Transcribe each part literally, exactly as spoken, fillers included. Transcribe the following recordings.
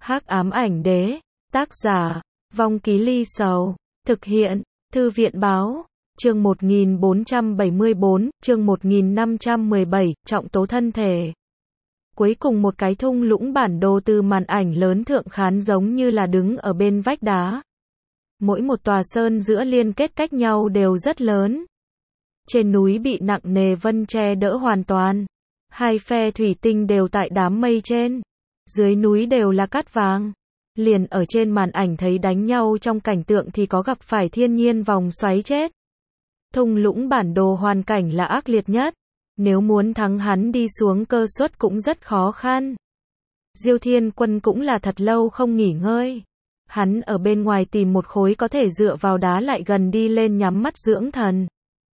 Hắc ám ảnh đế, tác giả, Vong Ký Ly Sầu, thực hiện, Thư viện báo, chương một nghìn bốn trăm bảy mươi bốn, chương một nghìn năm trăm mười bảy, trọng tố thân thể. Cuối cùng một cái thung lũng bản đồ từ màn ảnh lớn thượng khán giống như là đứng ở bên vách đá. Mỗi một tòa sơn giữa liên kết cách nhau đều rất lớn. Trên núi bị nặng nề vân che đỡ hoàn toàn. Hai phe thủy tinh đều tại đám mây trên. Dưới núi đều là cát vàng. Liền ở trên màn ảnh thấy đánh nhau trong cảnh tượng thì có gặp phải thiên nhiên vòng xoáy chết. Thung lũng bản đồ hoàn cảnh là ác liệt nhất. Nếu muốn thắng hắn đi xuống cơ suất cũng rất khó khăn. Diêu Thiên Quân cũng là thật lâu không nghỉ ngơi. Hắn ở bên ngoài tìm một khối có thể dựa vào đá lại gần đi lên nhắm mắt dưỡng thần.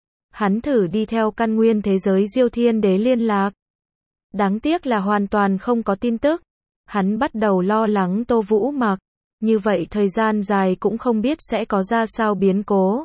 Hắn thử đi theo căn nguyên thế giới Diêu Thiên Đế liên lạc. Đáng tiếc là hoàn toàn không có tin tức. Hắn bắt đầu lo lắng Tô Vũ Mặc. Như vậy thời gian dài cũng không biết sẽ có ra sao biến cố.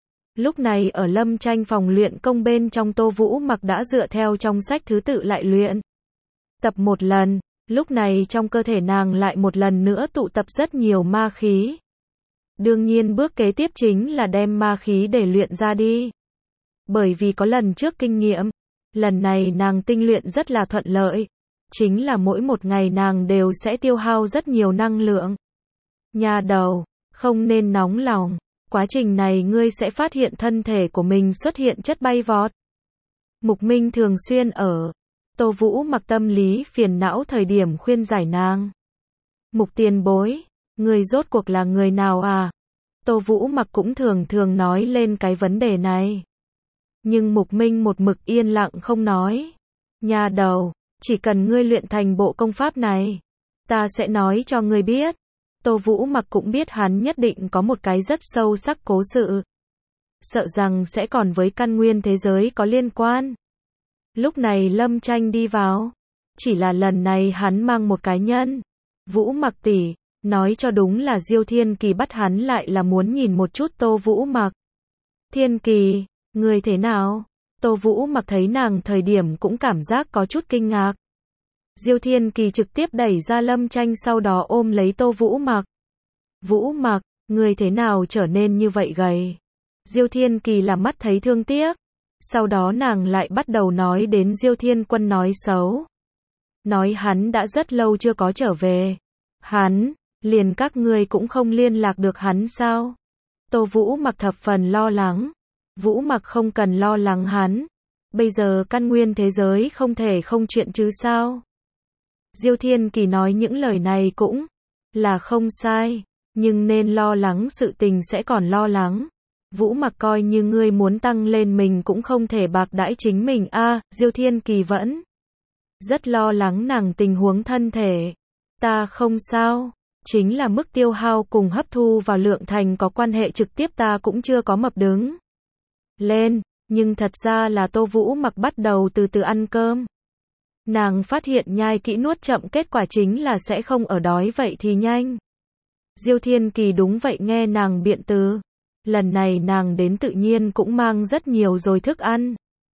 Lúc này ở Lâm Tranh phòng luyện công bên trong, Tô Vũ Mặc đã dựa theo trong sách thứ tự lại luyện. Tập một lần, lúc này trong cơ thể nàng lại một lần nữa tụ tập rất nhiều ma khí. Đương nhiên bước kế tiếp chính là đem ma khí để luyện ra đi. Bởi vì có lần trước kinh nghiệm, lần này nàng tinh luyện rất là thuận lợi. Chính là mỗi một ngày nàng đều sẽ tiêu hao rất nhiều năng lượng. Nhà đầu, không nên nóng lòng. Quá trình này ngươi sẽ phát hiện thân thể của mình xuất hiện chất bay vọt. Mục Minh thường xuyên ở Tô Vũ Mặc tâm lý phiền não thời điểm khuyên giải nàng. Mục tiền bối, ngươi rốt cuộc là người nào à? Tô Vũ Mặc cũng thường thường nói lên cái vấn đề này. Nhưng Mục Minh một mực yên lặng không nói. Nhà đầu, chỉ cần ngươi luyện thành bộ công pháp này, ta sẽ nói cho ngươi biết. Tô Vũ Mặc cũng biết hắn nhất định có một cái rất sâu sắc cố sự. Sợ rằng sẽ còn với căn nguyên thế giới có liên quan. Lúc này Lâm Tranh đi vào. Chỉ là lần này hắn mang một cái nhân. Vũ Mặc tỷ, nói cho đúng là Diêu Thiên Kỳ bắt hắn lại là muốn nhìn một chút Tô Vũ Mặc. Thiên Kỳ, người thế nào? Tô Vũ Mặc thấy nàng thời điểm cũng cảm giác có chút kinh ngạc. Diêu Thiên Kỳ trực tiếp đẩy ra Lâm Tranh, sau đó ôm lấy Tô Vũ Mặc. Vũ Mặc, người thế nào trở nên như vậy gầy? Diêu Thiên Kỳ là mắt thấy thương tiếc. Sau đó nàng lại bắt đầu nói đến Diêu Thiên Quân nói xấu. Nói hắn đã rất lâu chưa có trở về. Hắn, liền các ngươi cũng không liên lạc được hắn sao? Tô Vũ Mặc thập phần lo lắng. Vũ Mặc không cần lo lắng hắn. Bây giờ căn nguyên thế giới không thể không chuyện chứ sao? Diêu Thiên Kỳ nói những lời này cũng là không sai, nhưng nên lo lắng sự tình sẽ còn lo lắng. Vũ Mặc coi như ngươi muốn tăng lên mình cũng không thể bạc đãi chính mình a. À, Diêu Thiên Kỳ vẫn rất lo lắng nàng tình huống thân thể. Ta không sao, chính là mức tiêu hao cùng hấp thu vào lượng thành có quan hệ trực tiếp, ta cũng chưa có mập đứng lên, nhưng thật ra là Tô Vũ Mặc bắt đầu từ từ ăn cơm. Nàng phát hiện nhai kỹ nuốt chậm kết quả chính là sẽ không ở đói vậy thì nhanh. Diêu Thiên Kỳ đúng vậy nghe nàng biện từ. Lần này nàng đến tự nhiên cũng mang rất nhiều rồi thức ăn.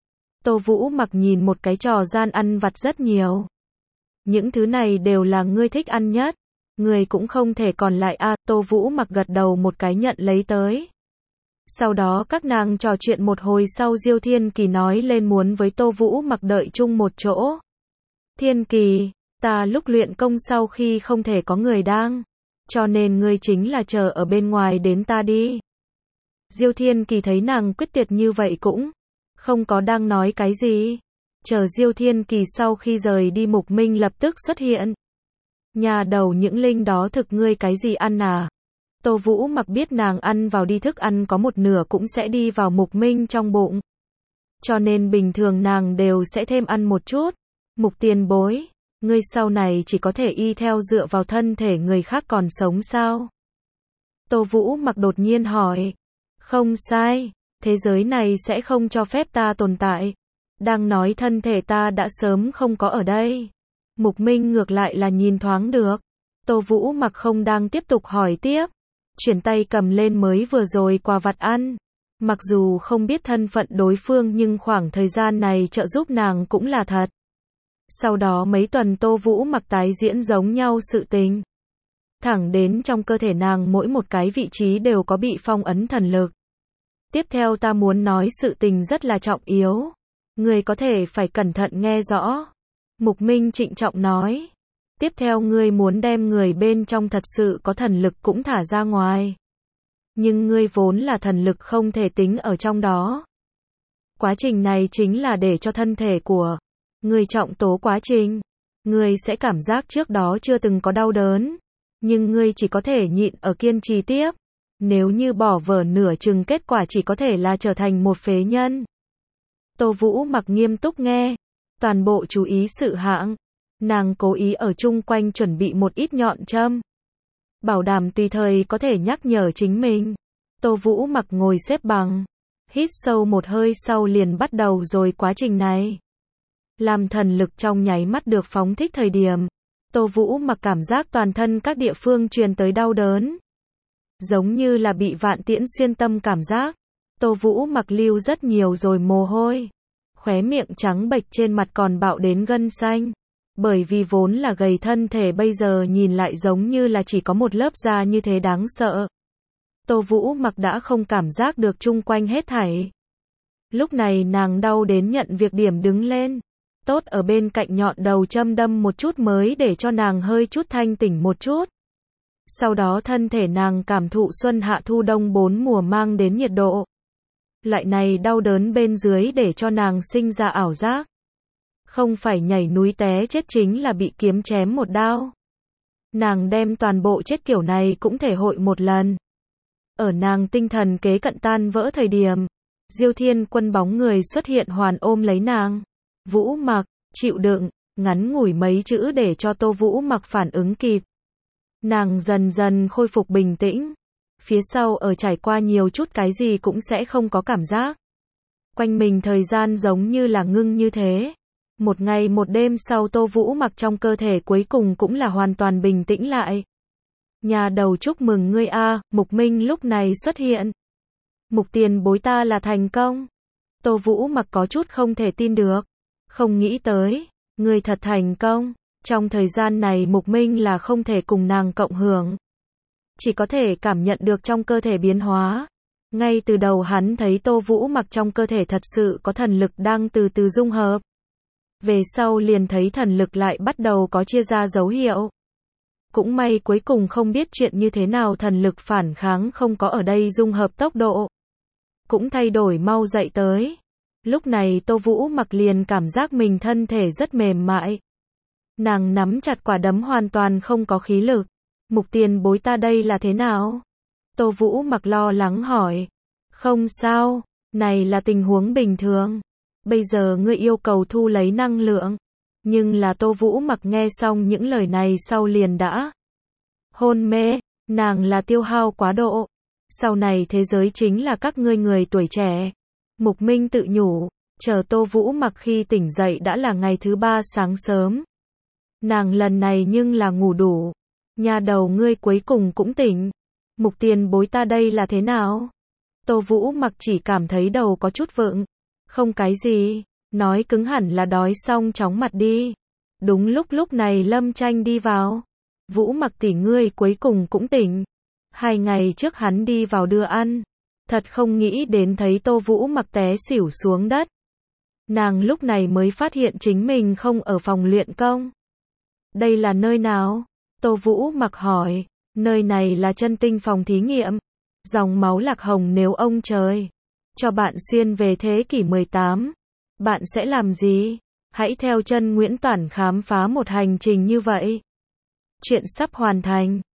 Tô Vũ Mặc nhìn một cái trò gian ăn vặt rất nhiều. Những thứ này đều là ngươi thích ăn nhất. Ngươi cũng không thể còn lại a. À, Tô Vũ Mặc gật đầu một cái nhận lấy tới. Sau đó các nàng trò chuyện một hồi sau, Diêu Thiên Kỳ nói lên muốn với Tô Vũ Mặc đợi chung một chỗ. Thiên Kỳ, ta lúc luyện công sau khi không thể có người đang, cho nên ngươi chính là chờ ở bên ngoài đến ta đi. Diêu Thiên Kỳ thấy nàng quyết tuyệt như vậy cũng không có đang nói cái gì. Chờ Diêu Thiên Kỳ sau khi rời đi, Mục Minh lập tức xuất hiện. Nhà đầu, những linh đó thực ngươi cái gì ăn à? Tô Vũ Mặc biết nàng ăn vào đi thức ăn có một nửa cũng sẽ đi vào Mục Minh trong bụng. Cho nên bình thường nàng đều sẽ thêm ăn một chút. Mục tiền bối, ngươi sau này chỉ có thể y theo dựa vào thân thể người khác còn sống sao? Tô Vũ Mặc đột nhiên hỏi. Không sai, thế giới này sẽ không cho phép ta tồn tại. Đang nói thân thể ta đã sớm không có ở đây. Mục Minh ngược lại là nhìn thoáng được. Tô Vũ Mặc không đang tiếp tục hỏi tiếp. Chuyển tay cầm lên mới vừa rồi quà vặt ăn. Mặc dù không biết thân phận đối phương nhưng khoảng thời gian này trợ giúp nàng cũng là thật. Sau đó mấy tuần Tô Vũ Mặc tái diễn giống nhau sự tình. thẳng đến trong cơ thể nàng mỗi một cái vị trí đều có bị phong ấn thần lực. Tiếp theo ta muốn nói sự tình rất là trọng yếu. Ngươi có thể phải cẩn thận nghe rõ. Mục Minh trịnh trọng nói. Tiếp theo ngươi muốn đem người bên trong thật sự có thần lực cũng thả ra ngoài. Nhưng ngươi vốn là thần lực không thể tính ở trong đó. Quá trình này chính là để cho thân thể của ngươi trọng tố quá trình. Ngươi sẽ cảm giác trước đó chưa từng có đau đớn. Nhưng ngươi chỉ có thể nhịn ở kiên trì tiếp. Nếu như bỏ vở nửa chừng kết quả chỉ có thể là trở thành một phế nhân. Tô Vũ Mặc nghiêm túc nghe. Toàn bộ chú ý sự hạng. Nàng cố ý ở chung quanh chuẩn bị một ít nhọn châm. Bảo đảm tùy thời có thể nhắc nhở chính mình. Tô Vũ Mặc ngồi xếp bằng. Hít sâu một hơi sau liền bắt đầu rồi quá trình này. Làm thần lực trong nháy mắt được phóng thích thời điểm. Tô Vũ Mặc cảm giác toàn thân các địa phương truyền tới đau đớn. Giống như là bị vạn tiễn xuyên tâm cảm giác. Tô Vũ Mặc lưu rất nhiều rồi mồ hôi. Khóe miệng trắng bệch trên mặt còn bạo đến gân xanh. Bởi vì vốn là gầy thân thể bây giờ nhìn lại giống như là chỉ có một lớp da như thế đáng sợ. Tô Vũ Mặc đã không cảm giác được chung quanh hết thảy. Lúc này nàng đau đến nhận việc điểm đứng lên. Tốt ở bên cạnh nhọn đầu châm đâm một chút mới để cho nàng hơi chút thanh tỉnh một chút. Sau đó thân thể nàng cảm thụ xuân hạ thu đông bốn mùa mang đến nhiệt độ. Loại này đau đớn bên dưới để cho nàng sinh ra ảo giác. Không phải nhảy núi té chết chính là bị kiếm chém một đao. Nàng đem toàn bộ chết kiểu này cũng thể hội một lần. Ở nàng tinh thần kế cận tan vỡ thời điểm, Diêu Thiên Quân bóng người xuất hiện hoàn ôm lấy nàng. Vũ Mặc, chịu đựng, ngắn ngủi mấy chữ để cho Tô Vũ Mặc phản ứng kịp. Nàng dần dần khôi phục bình tĩnh. Phía sau ở trải qua nhiều chút cái gì cũng sẽ không có cảm giác. Quanh mình thời gian giống như là ngưng như thế. Một ngày một đêm sau Tô Vũ Mặc trong cơ thể cuối cùng cũng là hoàn toàn bình tĩnh lại. Nhà đầu chúc mừng ngươi a, Mục Minh lúc này xuất hiện. Mục tiền bối ta là thành công. Tô Vũ Mặc có chút không thể tin được. Không nghĩ tới, ngươi thật thành công. Trong thời gian này Mục Minh là không thể cùng nàng cộng hưởng. Chỉ có thể cảm nhận được trong cơ thể biến hóa. Ngay từ đầu hắn thấy Tô Vũ Mặc trong cơ thể thật sự có thần lực đang từ từ dung hợp. Về sau liền thấy thần lực lại bắt đầu có chia ra dấu hiệu. Cũng may cuối cùng không biết chuyện như thế nào thần lực phản kháng không có ở đây dung hợp tốc độ. Cũng thay đổi mau dậy tới. Lúc này Tô Vũ Mặc liền cảm giác mình thân thể rất mềm mại. Nàng nắm chặt quả đấm hoàn toàn không có khí lực. Mục tiền bối ta đây là thế nào? Tô Vũ Mặc lo lắng hỏi. Không sao, này là tình huống bình thường. Bây giờ ngươi yêu cầu thu lấy năng lượng. Nhưng là Tô Vũ Mặc nghe xong những lời này sau liền đã hôn mê, nàng là tiêu hao quá độ. Sau này thế giới chính là các ngươi người tuổi trẻ. Mục Minh tự nhủ, chờ Tô Vũ Mặc khi tỉnh dậy đã là ngày thứ ba sáng sớm. Nàng lần này nhưng là ngủ đủ. Nhà đầu ngươi cuối cùng cũng tỉnh. Mục tiền bối ta đây là thế nào? Tô Vũ Mặc chỉ cảm thấy đầu có chút vựng. Không cái gì, nói cứng hẳn là đói xong chóng mặt đi. Đúng lúc lúc này Lâm Tranh đi vào. Vũ Mặc tỷ ngươi cuối cùng cũng tỉnh. Hai ngày trước hắn đi vào đưa ăn. Thật không nghĩ đến thấy Tô Vũ Mặc té xỉu xuống đất. Nàng lúc này mới phát hiện chính mình không ở phòng luyện công. Đây là nơi nào? Tô Vũ Mặc hỏi. Nơi này là chân tinh phòng thí nghiệm. Dòng máu lạc hồng nếu ông trời cho bạn xuyên về thế kỷ mười tám. Bạn sẽ làm gì? Hãy theo chân Nguyễn Toản khám phá một hành trình như vậy. Chuyện sắp hoàn thành.